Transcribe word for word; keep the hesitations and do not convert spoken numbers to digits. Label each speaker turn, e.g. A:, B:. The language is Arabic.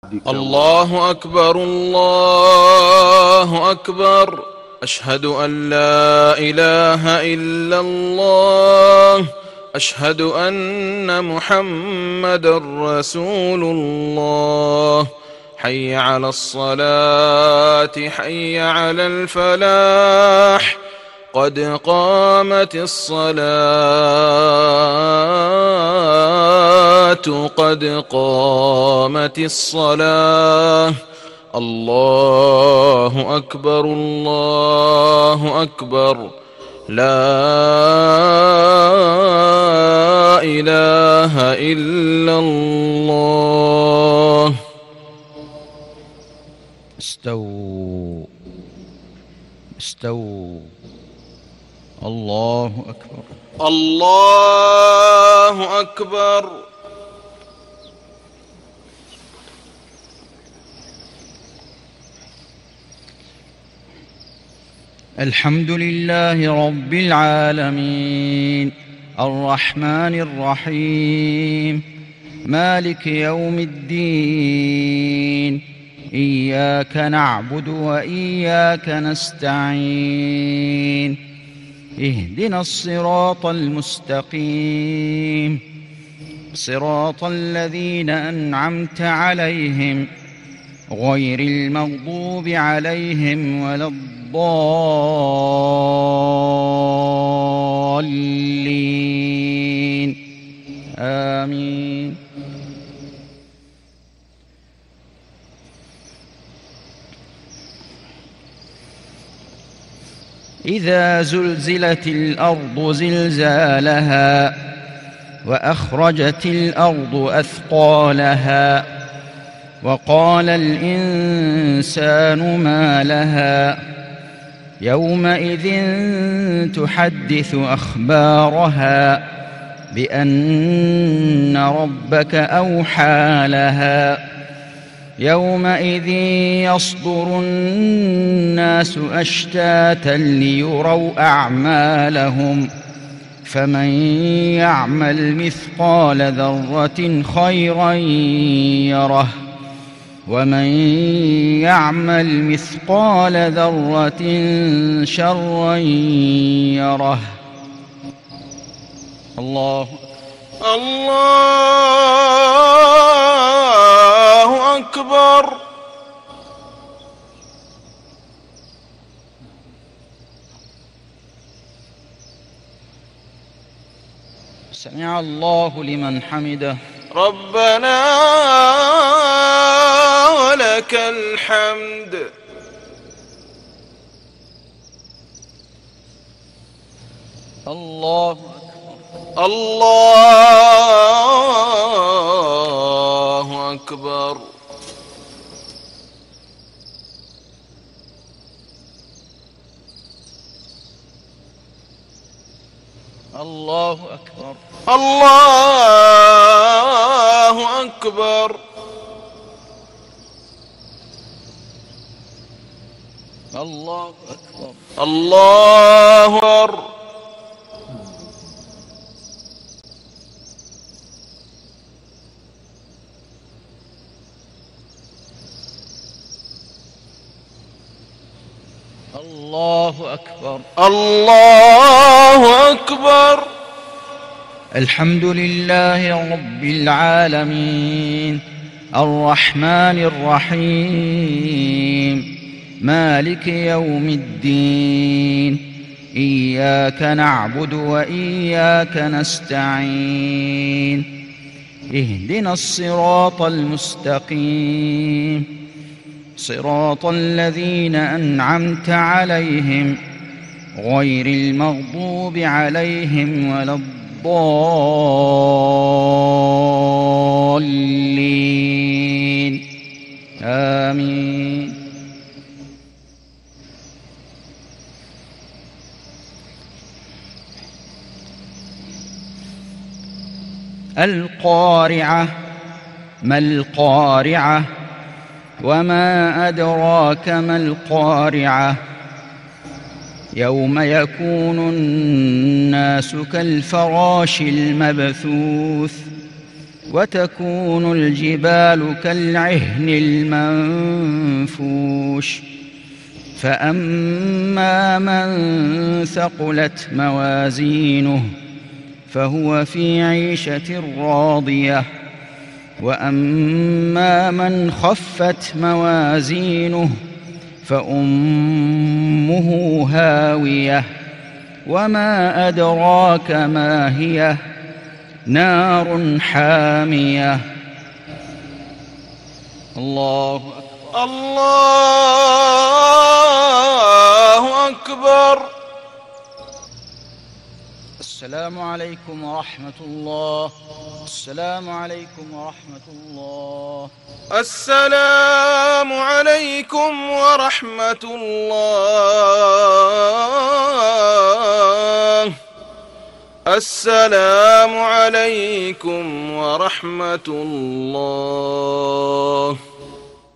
A: الله أكبر الله أكبر أشهد أن لا إله إلا الله أشهد أن محمدًا رسول الله حي على الصلاة حي على الفلاح قد قامت الصلاة قد قامت الصلاة الله أكبر الله أكبر لا إله إلا الله.
B: استووا استووا. الله أكبر
A: الله أكبر.
B: الحمد لله رب العالمين الرحمن الرحيم مالك يوم الدين إياك نعبد وإياك نستعين اهدنا الصراط المستقيم صراط الذين أنعمت عليهم غير المغضوب عليهم ولا الضالين آمين. إذا زلزلت الأرض زلزالها وأخرجت الأرض أثقالها وقال الإنسان ما لها يومئذ تحدث أخبارها بأن ربك أوحى لها يومئذ يصدر الناس أشتاتا ليروا أعمالهم فمن يعمل مثقال ذرة خيرا يره ومن يعمل مثقال ذرة شرا يره. الله
A: الله أكبر.
B: سمع الله لمن حمده.
A: ربنا ولك الحمد.
B: الله
A: الله أكبر.
B: الله أكبر.
A: الله أكبر.
B: الله أكبر.
A: الله أكبر.
B: الله أكبر.
A: الله أكبر.
B: الحمد لله رب العالمين الرحمن الرحيم مالك يوم الدين إياك نعبد وإياك نستعين اهدنا الصراط المستقيم صراط الذين أنعمت عليهم غير المغضوب عليهم ولا الضالين آمين. القارعة ما القارعة وما أدراك ما القارعة يوم يكون الناس كالفراش المبثوث وتكون الجبال كالعهن المنفوش فأما من ثقلت موازينه فهو في عيشة راضية وأما من خفت موازينه فأمه هاوية وما أدراك ما هي نار حامية. الله أكبر.
A: الله أكبر.
B: السلام عليكم ورحمة الله. السلام عليكم ورحمة الله.
A: السلام عليكم ورحمة الله. السلام عليكم ورحمة الله.